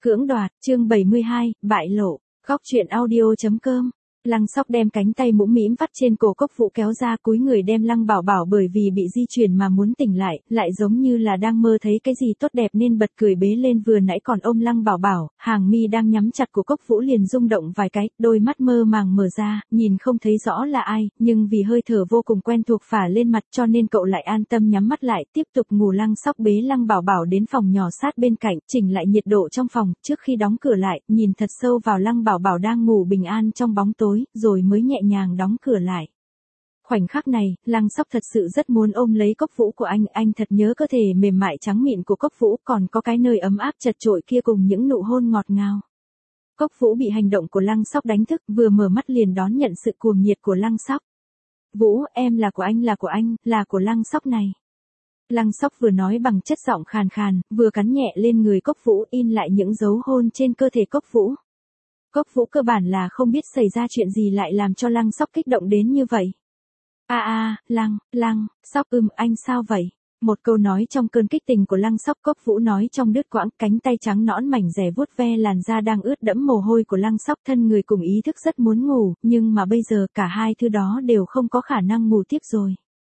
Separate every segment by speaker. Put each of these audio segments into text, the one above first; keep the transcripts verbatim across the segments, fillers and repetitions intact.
Speaker 1: Cưỡng đoạt, chương bảy mươi hai, bại lộ, góc truyện audio.com. Lăng Sóc đem cánh tay mũm mĩm vắt trên cổ Cốc Vũ kéo ra, cúi người đem Lăng Bảo Bảo bởi vì bị di chuyển mà muốn tỉnh lại, lại giống như là đang mơ thấy cái gì tốt đẹp nên bật cười bế lên, vừa nãy còn ôm Lăng Bảo Bảo, hàng mi đang nhắm chặt của Cốc Vũ liền rung động vài cái, đôi mắt mơ màng mở ra, nhìn không thấy rõ là ai, nhưng vì hơi thở vô cùng quen thuộc phả lên mặt cho nên cậu lại an tâm nhắm mắt lại, tiếp tục ngủ. Lăng Sóc bế Lăng Bảo Bảo đến phòng nhỏ sát bên cạnh, chỉnh lại nhiệt độ trong phòng, trước khi đóng cửa lại, nhìn thật sâu vào Lăng Bảo Bảo đang ngủ bình an trong bóng tối, rồi mới nhẹ nhàng đóng cửa lại. Khoảnh khắc này, Lăng Sóc thật sự rất muốn ôm lấy Cốc Vũ của anh, anh thật nhớ cơ thể mềm mại trắng mịn của Cốc Vũ, còn có cái nơi ấm áp chật chội kia cùng những nụ hôn ngọt ngào. Cốc Vũ bị hành động của Lăng Sóc đánh thức, vừa mở mắt liền đón nhận sự cuồng nhiệt của Lăng Sóc. Vũ, em là của anh, là của anh, là của Lăng Sóc này. Lăng Sóc vừa nói bằng chất giọng khàn khàn, vừa cắn nhẹ lên người Cốc Vũ, in lại những dấu hôn trên cơ thể Cốc Vũ. Cốc Vũ cơ bản là không biết xảy ra chuyện gì lại làm cho Lăng Sóc kích động đến như vậy. A a, Lăng, Lăng, Sóc ưm, anh sao vậy? Một câu nói trong cơn kích tình của Lăng Sóc. Cốc Vũ nói trong đứt quãng, cánh tay trắng nõn mảnh dẻ vuốt ve làn da đang ướt đẫm mồ hôi của Lăng Sóc, thân người cùng ý thức rất muốn ngủ, nhưng mà bây giờ cả hai thứ đó đều không có khả năng ngủ tiếp rồi.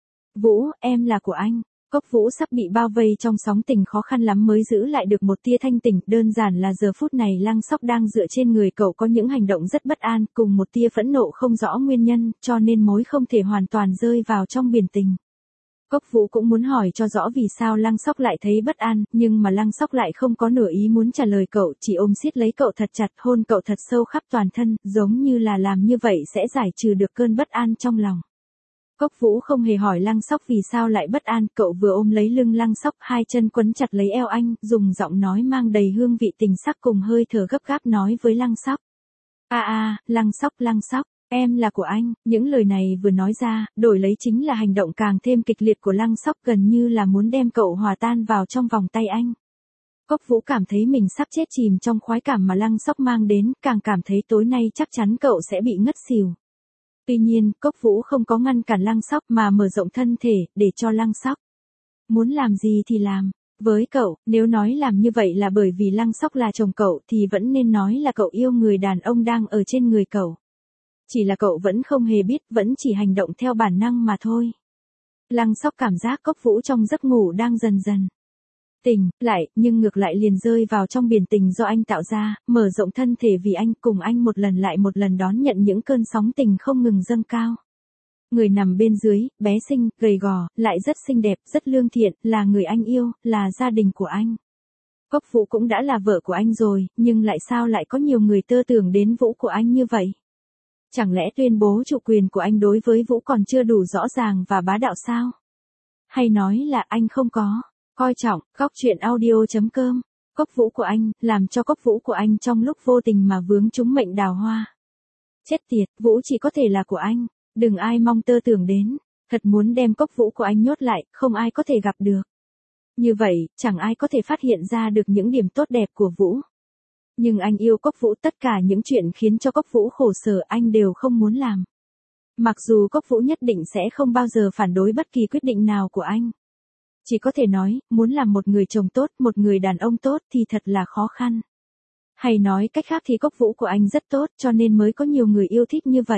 Speaker 1: Vũ, em là của anh. Cốc Vũ sắp bị bao vây trong sóng tình, khó khăn lắm mới giữ lại được một tia thanh tỉnh, đơn giản là giờ phút này Lăng Sóc đang dựa trên người cậu có những hành động rất bất an, cùng một tia phẫn nộ không rõ nguyên nhân, cho nên mối không thể hoàn toàn rơi vào trong biển tình. Cốc Vũ cũng muốn hỏi cho rõ vì sao Lăng Sóc lại thấy bất an, nhưng mà Lăng Sóc lại không có nửa ý muốn trả lời cậu, chỉ ôm siết lấy cậu thật chặt, hôn cậu thật sâu khắp toàn thân, giống như là làm như vậy sẽ giải trừ được cơn bất an trong lòng. Cốc Vũ không hề hỏi Lăng Sóc vì sao lại bất an, cậu vừa ôm lấy lưng Lăng Sóc, hai chân quấn chặt lấy eo anh, dùng giọng nói mang đầy hương vị tình sắc cùng hơi thở gấp gáp nói với Lăng Sóc. A a, Lăng Sóc, Lăng Sóc, em là của anh. Những lời này vừa nói ra, đổi lấy chính là hành động càng thêm kịch liệt của Lăng Sóc, gần như là muốn đem cậu hòa tan vào trong vòng tay anh. Cốc Vũ cảm thấy mình sắp chết chìm trong khoái cảm mà Lăng Sóc mang đến, càng cảm thấy tối nay chắc chắn cậu sẽ bị ngất xỉu. Tuy nhiên, Cốc Vũ không có ngăn cản Lăng Sóc mà mở rộng thân thể, để cho Lăng Sóc muốn làm gì thì làm. Với cậu, nếu nói làm như vậy là bởi vì Lăng Sóc là chồng cậu thì vẫn nên nói là cậu yêu người đàn ông đang ở trên người cậu. Chỉ là cậu vẫn không hề biết, vẫn chỉ hành động theo bản năng mà thôi. Lăng Sóc cảm giác Cốc Vũ trong giấc ngủ đang dần dần tỉnh lại, nhưng ngược lại liền rơi vào trong biển tình do anh tạo ra, mở rộng thân thể vì anh, cùng anh một lần lại một lần đón nhận những cơn sóng tình không ngừng dâng cao. Người nằm bên dưới, bé xinh, gầy gò, lại rất xinh đẹp, rất lương thiện, là người anh yêu, là gia đình của anh. Cốc Vũ cũng đã là vợ của anh rồi, nhưng lại sao lại có nhiều người tơ tưởng đến Vũ của anh như vậy? Chẳng lẽ tuyên bố chủ quyền của anh đối với Vũ còn chưa đủ rõ ràng và bá đạo sao? Hay nói là anh không có coi trọng. Góc truyện audio.com. Cốc Vũ của anh, làm cho Cốc Vũ của anh trong lúc vô tình mà vướng trúng mệnh đào hoa. Chết tiệt, Vũ chỉ có thể là của anh, đừng ai mong tơ tưởng đến. Thật muốn đem Cốc Vũ của anh nhốt lại, không ai có thể gặp được. Như vậy, chẳng ai có thể phát hiện ra được những điểm tốt đẹp của Vũ. Nhưng anh yêu Cốc Vũ, tất cả những chuyện khiến cho Cốc Vũ khổ sở anh đều không muốn làm. Mặc dù Cốc Vũ nhất định sẽ không bao giờ phản đối bất kỳ quyết định nào của anh. Chỉ có thể nói, muốn làm một người chồng tốt, một người đàn ông tốt thì thật là khó khăn. Hay nói cách khác thì Cốc Vũ của anh rất tốt cho nên mới có nhiều người yêu thích như vậy.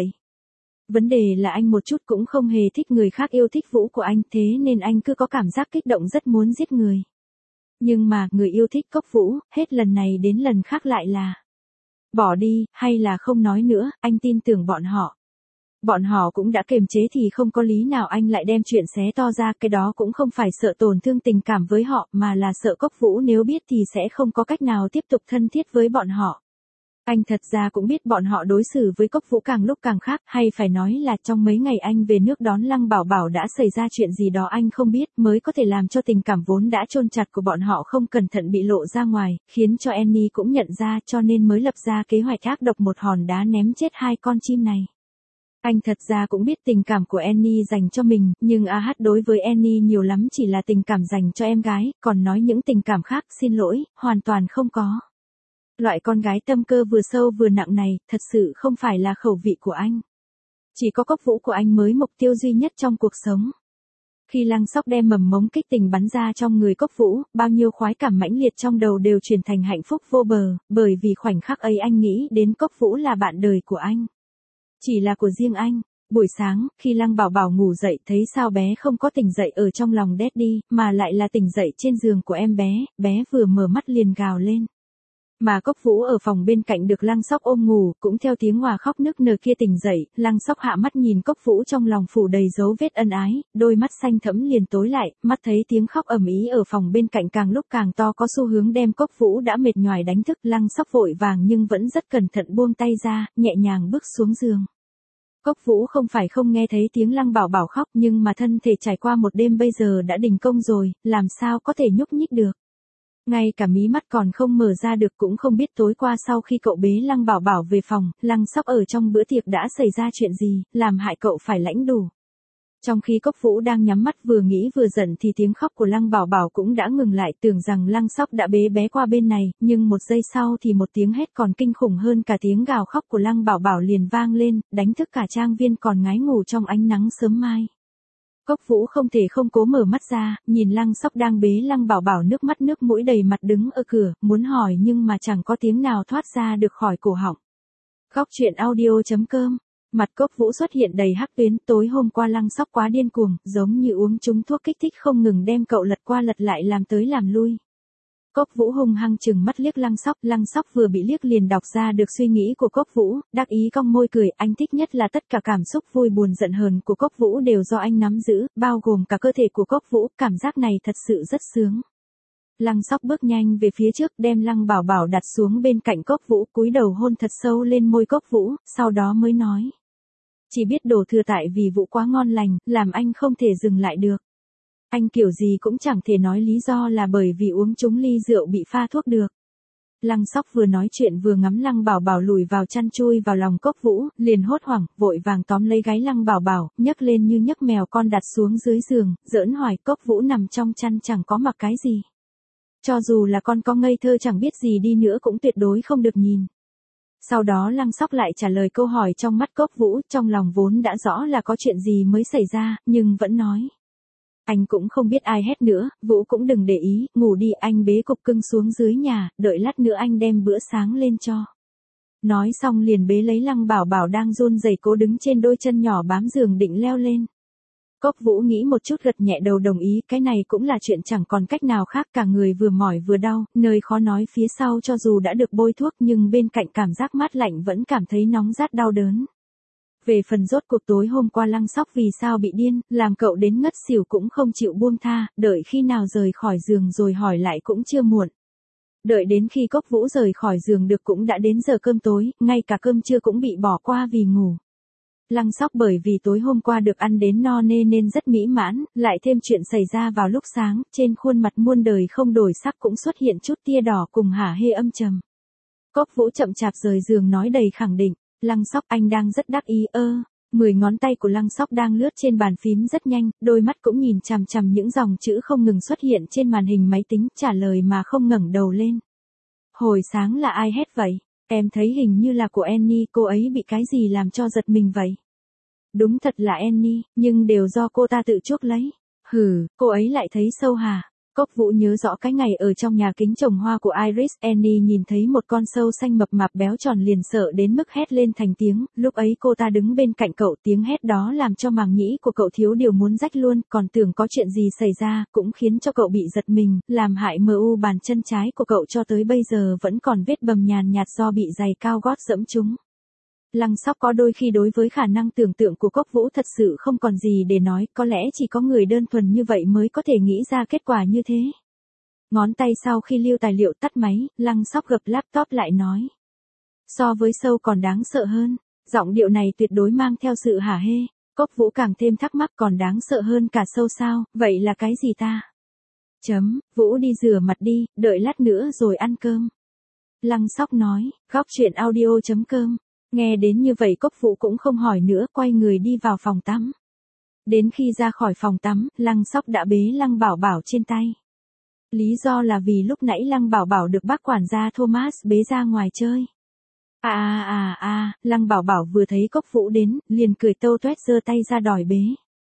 Speaker 1: Vấn đề là anh một chút cũng không hề thích người khác yêu thích Vũ của anh, thế nên anh cứ có cảm giác kích động rất muốn giết người. Nhưng mà, người yêu thích Cốc Vũ, hết lần này đến lần khác lại là bỏ đi, hay là không nói nữa, anh tin tưởng bọn họ. Bọn họ cũng đã kiềm chế thì không có lý nào anh lại đem chuyện xé to ra, cái đó cũng không phải sợ tổn thương tình cảm với họ, mà là sợ Cốc Vũ nếu biết thì sẽ không có cách nào tiếp tục thân thiết với bọn họ. Anh thật ra cũng biết bọn họ đối xử với Cốc Vũ càng lúc càng khác, hay phải nói là trong mấy ngày anh về nước đón Lăng Bảo Bảo đã xảy ra chuyện gì đó anh không biết, mới có thể làm cho tình cảm vốn đã chôn chặt của bọn họ không cẩn thận bị lộ ra ngoài, khiến cho Annie cũng nhận ra cho nên mới lập ra kế hoạch ác độc một hòn đá ném chết hai con chim này. Anh thật ra cũng biết tình cảm của Annie dành cho mình, nhưng a hát đối với Annie nhiều lắm chỉ là tình cảm dành cho em gái, còn nói những tình cảm khác, xin lỗi, hoàn toàn không có. Loại con gái tâm cơ vừa sâu vừa nặng này, thật sự không phải là khẩu vị của anh. Chỉ có Cốc Vũ của anh mới mục tiêu duy nhất trong cuộc sống. Khi Lăng Sóc đem mầm mống kích tình bắn ra trong người Cốc Vũ, bao nhiêu khoái cảm mãnh liệt trong đầu đều chuyển thành hạnh phúc vô bờ, bởi vì khoảnh khắc ấy anh nghĩ đến Cốc Vũ là bạn đời của anh. Chỉ là của riêng anh. Buổi sáng, khi Lăng Bảo Bảo ngủ dậy thấy sao bé không có tỉnh dậy ở trong lòng Daddy, mà lại là tỉnh dậy trên giường của em bé, bé vừa mở mắt liền gào lên. Mà Cốc Vũ ở phòng bên cạnh được Lăng Sóc ôm ngủ, cũng theo tiếng hòa khóc nức nở kia tỉnh dậy, Lăng Sóc hạ mắt nhìn Cốc Vũ trong lòng phủ đầy dấu vết ân ái, đôi mắt xanh thẫm liền tối lại, mắt thấy tiếng khóc ầm ĩ ở phòng bên cạnh càng lúc càng to có xu hướng đem Cốc Vũ đã mệt nhoài đánh thức. Lăng Sóc vội vàng nhưng vẫn rất cẩn thận buông tay ra, nhẹ nhàng bước xuống giường. Cốc Vũ không phải không nghe thấy tiếng Lăng Bảo Bảo khóc, nhưng mà thân thể trải qua một đêm bây giờ đã đình công rồi, làm sao có thể nhúc nhích được. Ngay cả mí mắt còn không mở ra được, cũng không biết tối qua sau khi cậu bế Lăng Bảo Bảo về phòng, Lăng Sóc ở trong bữa tiệc đã xảy ra chuyện gì, làm hại cậu phải lãnh đủ. Trong khi Cốc Vũ đang nhắm mắt vừa nghĩ vừa giận thì tiếng khóc của Lăng Bảo Bảo cũng đã ngừng lại, tưởng rằng Lăng Sóc đã bế bé qua bên này, nhưng một giây sau thì một tiếng hét còn kinh khủng hơn cả tiếng gào khóc của Lăng Bảo Bảo liền vang lên, đánh thức cả trang viên còn ngái ngủ trong ánh nắng sớm mai. Cốc Vũ không thể không cố mở mắt ra, nhìn Lăng Sóc đang bế Lăng Bảo Bảo nước mắt nước mũi đầy mặt đứng ở cửa, muốn hỏi nhưng mà chẳng có tiếng nào thoát ra được khỏi cổ họng. Góc truyện audio chấm com. Mặt Cốc Vũ xuất hiện đầy hắc tuyến, tối hôm qua Lăng Sóc quá điên cuồng, giống như uống trúng thuốc kích thích không ngừng đem cậu lật qua lật lại làm tới làm lui. Cốc Vũ hung hăng chừng mắt liếc Lăng Sóc, Lăng Sóc vừa bị liếc liền đọc ra được suy nghĩ của Cốc Vũ, đắc ý cong môi cười, anh thích nhất là tất cả cảm xúc vui buồn giận hờn của Cốc Vũ đều do anh nắm giữ, bao gồm cả cơ thể của Cốc Vũ, cảm giác này thật sự rất sướng. Lăng Sóc bước nhanh về phía trước, đem Lăng Bảo Bảo đặt xuống bên cạnh Cốc Vũ, cúi đầu hôn thật sâu lên môi Cốc Vũ, sau đó mới nói. Chỉ biết đổ thừa tại vì Vũ quá ngon lành, làm anh không thể dừng lại được. Anh kiểu gì cũng chẳng thể nói lý do là bởi vì uống trúng ly rượu bị pha thuốc được. Lăng Sóc vừa nói chuyện vừa ngắm Lăng Bảo Bảo lùi vào chăn chui vào lòng Cốc Vũ, liền hốt hoảng, vội vàng tóm lấy gáy Lăng Bảo Bảo, nhấc lên như nhấc mèo con đặt xuống dưới giường, giỡn hỏi. Cốc Vũ nằm trong chăn chẳng có mặc cái gì. Cho dù là con có ngây thơ chẳng biết gì đi nữa cũng tuyệt đối không được nhìn. Sau đó Lăng Sóc lại trả lời câu hỏi trong mắt Cốc Vũ, trong lòng vốn đã rõ là có chuyện gì mới xảy ra, nhưng vẫn nói. Anh cũng không biết ai hét nữa, Vũ cũng đừng để ý, ngủ đi, anh bế cục cưng xuống dưới nhà, đợi lát nữa anh đem bữa sáng lên cho. Nói xong liền bế lấy Lăng Bảo Bảo đang run rẩy cố đứng trên đôi chân nhỏ bám giường định leo lên. Cốc Vũ nghĩ một chút gật nhẹ đầu đồng ý, cái này cũng là chuyện chẳng còn cách nào khác, cả người vừa mỏi vừa đau, nơi khó nói phía sau cho dù đã được bôi thuốc nhưng bên cạnh cảm giác mát lạnh vẫn cảm thấy nóng rát đau đớn. Về phần rốt cuộc tối hôm qua Lăng Sóc vì sao bị điên, làm cậu đến ngất xỉu cũng không chịu buông tha, đợi khi nào rời khỏi giường rồi hỏi lại cũng chưa muộn. Đợi đến khi Cốc Vũ rời khỏi giường được cũng đã đến giờ cơm tối, ngay cả cơm trưa cũng bị bỏ qua vì ngủ. Lăng Sóc bởi vì tối hôm qua được ăn đến no nê nên rất mỹ mãn, lại thêm chuyện xảy ra vào lúc sáng, trên khuôn mặt muôn đời không đổi sắc cũng xuất hiện chút tia đỏ cùng hả hê âm trầm. Cốc Vũ chậm chạp rời giường nói đầy khẳng định, Lăng Sóc anh đang rất đắc ý ơ. Mười ngón tay của Lăng Sóc đang lướt trên bàn phím rất nhanh, đôi mắt cũng nhìn chằm chằm những dòng chữ không ngừng xuất hiện trên màn hình máy tính, trả lời mà không ngẩng đầu lên. Hồi sáng là ai hét vậy? Em thấy hình như là của Annie, cô ấy bị cái gì làm cho giật mình vậy? Đúng thật là Annie, nhưng đều do cô ta tự chuốc lấy. Hừ, cô ấy lại thấy sâu hả? Cốc Vũ nhớ rõ cái ngày ở trong nhà kính trồng hoa của Iris, Annie nhìn thấy một con sâu xanh mập mạp béo tròn liền sợ đến mức hét lên thành tiếng, lúc ấy cô ta đứng bên cạnh cậu, tiếng hét đó làm cho màng nhĩ của cậu thiếu điều muốn rách luôn, còn tưởng có chuyện gì xảy ra, cũng khiến cho cậu bị giật mình, làm hại mờ u bàn chân trái của cậu cho tới bây giờ vẫn còn vết bầm nhàn nhạt do bị giày cao gót dẫm trúng. Lăng Sóc có đôi khi đối với khả năng tưởng tượng của Cốc Vũ thật sự không còn gì để nói, có lẽ chỉ có người đơn thuần như vậy mới có thể nghĩ ra kết quả như thế. Ngón tay sau khi lưu tài liệu tắt máy, Lăng Sóc gập laptop lại nói. So với sâu còn đáng sợ hơn, giọng điệu này tuyệt đối mang theo sự hả hê. Cốc Vũ càng thêm thắc mắc, còn đáng sợ hơn cả sâu sao, vậy là cái gì ta? Chấm, Vũ đi rửa mặt đi, đợi lát nữa rồi ăn cơm. Lăng Sóc nói, góc truyện audio chấm com. Nghe đến như vậy Cốc Vũ cũng không hỏi nữa, quay người đi vào phòng tắm. Đến khi ra khỏi phòng tắm, Lăng Sóc đã bế Lăng Bảo Bảo trên tay. Lý do là vì lúc nãy Lăng Bảo Bảo được bác quản gia Thomas bế ra ngoài chơi. À à à à, Lăng Bảo Bảo vừa thấy Cốc Vũ đến, liền cười tâu toét giơ tay ra đòi bế.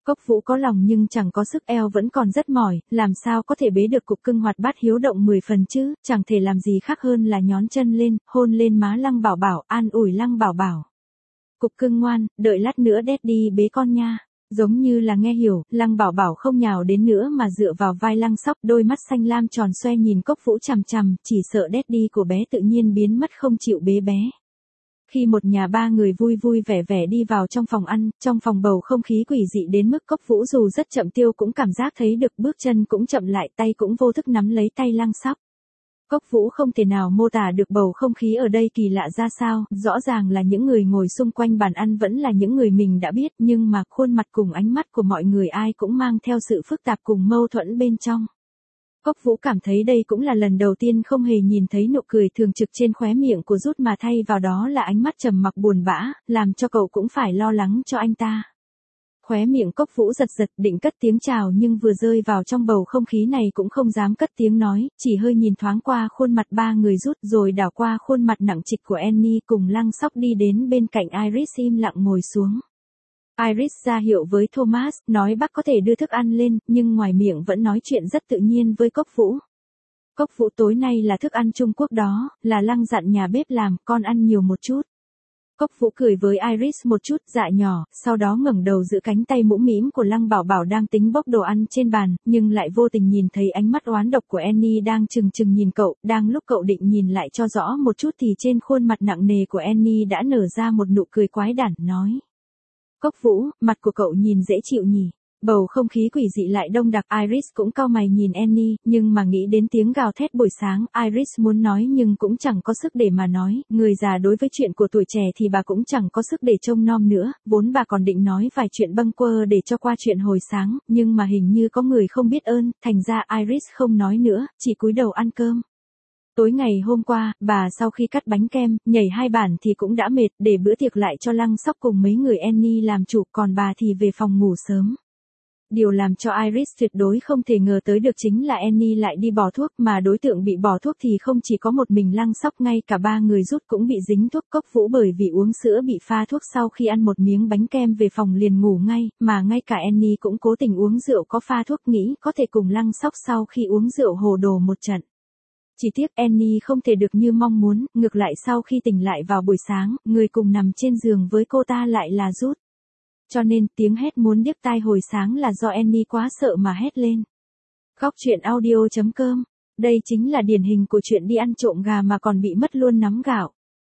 Speaker 1: Cốc Vũ có lòng nhưng chẳng có sức, eo vẫn còn rất mỏi, làm sao có thể bế được cục cưng hoạt bát hiếu động mười phần chứ, chẳng thể làm gì khác hơn là nhón chân lên, hôn lên má Lăng Bảo Bảo, an ủi Lăng Bảo Bảo. Cục cưng ngoan, đợi lát nữa Daddy bế con nha. Giống như là nghe hiểu, Lăng Bảo Bảo không nhào đến nữa mà dựa vào vai Lăng Sóc, đôi mắt xanh lam tròn xoe nhìn Cốc Vũ chằm chằm, chỉ sợ Daddy của bé tự nhiên biến mất không chịu bế bé. Khi một nhà ba người vui vui vẻ vẻ đi vào trong phòng ăn, trong phòng bầu không khí quỷ dị đến mức Cốc Vũ dù rất chậm tiêu cũng cảm giác thấy được, bước chân cũng chậm lại, tay cũng vô thức nắm lấy tay Lăng Sóc. Cốc Vũ không thể nào mô tả được bầu không khí ở đây kỳ lạ ra sao, rõ ràng là những người ngồi xung quanh bàn ăn vẫn là những người mình đã biết, nhưng mà khuôn mặt cùng ánh mắt của mọi người ai cũng mang theo sự phức tạp cùng mâu thuẫn bên trong. Cốc Vũ cảm thấy đây cũng là lần đầu tiên không hề nhìn thấy nụ cười thường trực trên khóe miệng của Rút mà thay vào đó là ánh mắt trầm mặc buồn bã, làm cho cậu cũng phải lo lắng cho anh ta. Khóe miệng Cốc Vũ giật giật định cất tiếng chào nhưng vừa rơi vào trong bầu không khí này cũng không dám cất tiếng nói, chỉ hơi nhìn thoáng qua khuôn mặt ba người Rút rồi đảo qua khuôn mặt nặng trịch của Annie cùng Lăng Sóc đi đến bên cạnh Iris im lặng ngồi xuống. Iris ra hiệu với Thomas, nói bác có thể đưa thức ăn lên, nhưng ngoài miệng vẫn nói chuyện rất tự nhiên với Cốc Vũ. Cốc Vũ tối nay là thức ăn Trung Quốc đó, là Lăng dặn nhà bếp làm, con ăn nhiều một chút. Cốc Vũ cười với Iris một chút, dạ nhỏ, sau đó ngẩng đầu giữ cánh tay mũm mĩm của Lăng Bảo Bảo đang tính bốc đồ ăn trên bàn, nhưng lại vô tình nhìn thấy ánh mắt oán độc của Annie đang chừng chừng nhìn cậu, đang lúc cậu định nhìn lại cho rõ một chút thì trên khuôn mặt nặng nề của Annie đã nở ra một nụ cười quái đản, nói. Cốc Vũ, mặt của cậu nhìn dễ chịu nhỉ. Bầu không khí quỷ dị lại đông đặc, Iris cũng cau mày nhìn Annie, nhưng mà nghĩ đến tiếng gào thét buổi sáng, Iris muốn nói nhưng cũng chẳng có sức để mà nói, người già đối với chuyện của tuổi trẻ thì bà cũng chẳng có sức để trông nom nữa, vốn bà còn định nói vài chuyện bâng quơ để cho qua chuyện hồi sáng, nhưng mà hình như có người không biết ơn, thành ra Iris không nói nữa, chỉ cúi đầu ăn cơm. Tối ngày hôm qua, bà sau khi cắt bánh kem, nhảy hai bản thì cũng đã mệt, để bữa tiệc lại cho Lăng Sóc cùng mấy người Annie làm chủ, còn bà thì về phòng ngủ sớm. Điều làm cho Iris tuyệt đối không thể ngờ tới được chính là Annie lại đi bỏ thuốc, mà đối tượng bị bỏ thuốc thì không chỉ có một mình Lăng Sóc, ngay cả ba người Rút cũng bị dính thuốc. Cốc Vũ bởi vì uống sữa bị pha thuốc sau khi ăn một miếng bánh kem về phòng liền ngủ ngay, mà ngay cả Annie cũng cố tình uống rượu có pha thuốc nghĩ có thể cùng Lăng Sóc sau khi uống rượu hồ đồ một trận. Chỉ tiếc Annie không thể được như mong muốn, ngược lại sau khi tỉnh lại vào buổi sáng, người cùng nằm trên giường với cô ta lại là Rút. Cho nên tiếng hét muốn điếc tai hồi sáng là do Annie quá sợ mà hét lên. Góc truyện audio chấm com. Đây chính là điển hình của chuyện đi ăn trộm gà mà còn bị mất luôn nắm gạo.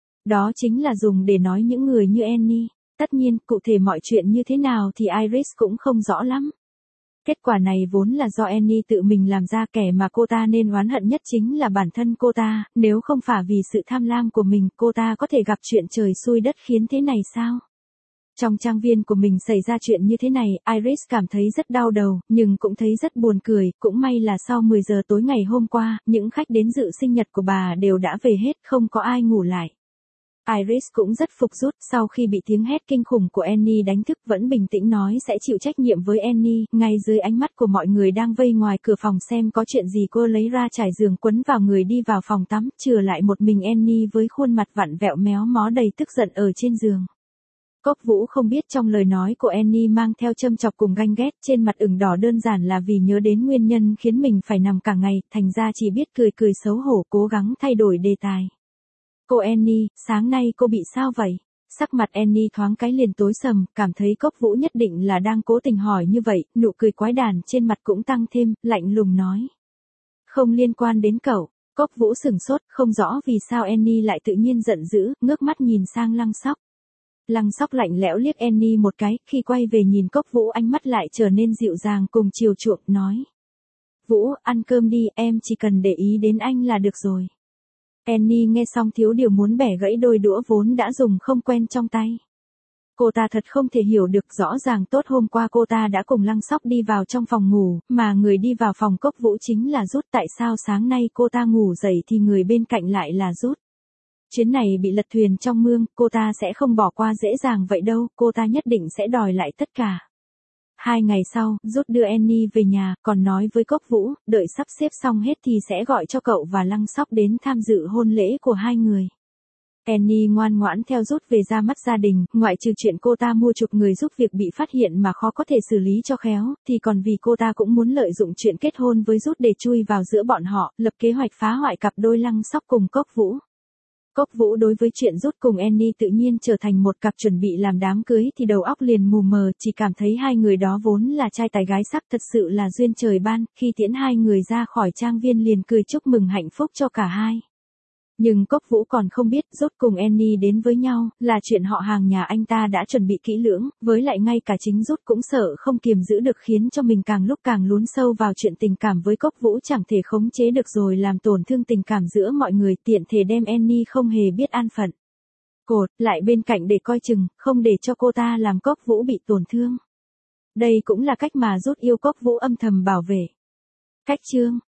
Speaker 1: Đó chính là dùng để nói những người như Annie. Tất nhiên, cụ thể mọi chuyện như thế nào thì Iris cũng không rõ lắm. Kết quả này vốn là do Annie tự mình làm ra, kẻ mà cô ta nên oán hận nhất chính là bản thân cô ta, nếu không phải vì sự tham lam của mình, cô ta có thể gặp chuyện trời xui đất khiến thế này sao? Trong trang viên của mình xảy ra chuyện như thế này, Iris cảm thấy rất đau đầu, nhưng cũng thấy rất buồn cười, cũng may là sau mười giờ tối ngày hôm qua, những khách đến dự sinh nhật của bà đều đã về hết, không có ai ngủ lại. Iris cũng rất phục Rút, sau khi bị tiếng hét kinh khủng của Annie đánh thức vẫn bình tĩnh nói sẽ chịu trách nhiệm với Annie, ngay dưới ánh mắt của mọi người đang vây ngoài cửa phòng xem có chuyện gì cô lấy ra trải giường quấn vào người đi vào phòng tắm, chừa lại một mình Annie với khuôn mặt vặn vẹo méo mó đầy tức giận ở trên giường. Cốc Vũ không biết trong lời nói của Annie mang theo châm chọc cùng ganh ghét, trên mặt ửng đỏ đơn giản là vì nhớ đến nguyên nhân khiến mình phải nằm cả ngày, thành ra chỉ biết cười cười xấu hổ cố gắng thay đổi đề tài. Cô Annie, sáng nay cô bị sao vậy? Sắc mặt Annie thoáng cái liền tối sầm, cảm thấy Cốc Vũ nhất định là đang cố tình hỏi như vậy, nụ cười quái đản trên mặt cũng tăng thêm, lạnh lùng nói. Không liên quan đến cậu. Cốc Vũ sửng sốt, không rõ vì sao Annie lại tự nhiên giận dữ, ngước mắt nhìn sang Lăng Sóc. Lăng Sóc lạnh lẽo liếc Annie một cái, khi quay về nhìn Cốc Vũ ánh mắt lại trở nên dịu dàng cùng chiều chuộng, nói. Vũ, ăn cơm đi, em chỉ cần để ý đến anh là được rồi. Annie nghe xong thiếu điều muốn bẻ gãy đôi đũa vốn đã dùng không quen trong tay. Cô ta thật không thể hiểu được, rõ ràng tốt hôm qua cô ta đã cùng Lăng Sóc đi vào trong phòng ngủ, mà người đi vào phòng Cốc Vũ chính là Rút, tại sao sáng nay cô ta ngủ dậy thì người bên cạnh lại là Rút. Chuyến này bị lật thuyền trong mương, cô ta sẽ không bỏ qua dễ dàng vậy đâu, cô ta nhất định sẽ đòi lại tất cả. Hai ngày sau, Rút đưa Annie về nhà, còn nói với Cốc Vũ, đợi sắp xếp xong hết thì sẽ gọi cho cậu và Lăng Sóc đến tham dự hôn lễ của hai người. Annie ngoan ngoãn theo Rút về ra mắt gia đình, ngoại trừ chuyện cô ta mua chuộc người giúp việc bị phát hiện mà khó có thể xử lý cho khéo, thì còn vì cô ta cũng muốn lợi dụng chuyện kết hôn với Rút để chui vào giữa bọn họ, lập kế hoạch phá hoại cặp đôi Lăng Sóc cùng Cốc Vũ. Cốc Vũ đối với chuyện Rút cùng Annie tự nhiên trở thành một cặp chuẩn bị làm đám cưới thì đầu óc liền mù mờ, chỉ cảm thấy hai người đó vốn là trai tài gái sắc, thật sự là duyên trời ban, khi tiễn hai người ra khỏi trang viên liền cười chúc mừng hạnh phúc cho cả hai. Nhưng Cốc Vũ còn không biết Rút cùng Annie đến với nhau, là chuyện họ hàng nhà anh ta đã chuẩn bị kỹ lưỡng, với lại ngay cả chính Rút cũng sợ không kiềm giữ được khiến cho mình càng lúc càng lún sâu vào chuyện tình cảm với Cốc Vũ chẳng thể khống chế được rồi làm tổn thương tình cảm giữa mọi người tiện thể đem Annie không hề biết an phận. Cột lại bên cạnh để coi chừng, không để cho cô ta làm Cốc Vũ bị tổn thương. Đây cũng là cách mà Rút yêu Cốc Vũ âm thầm bảo vệ. Cách chương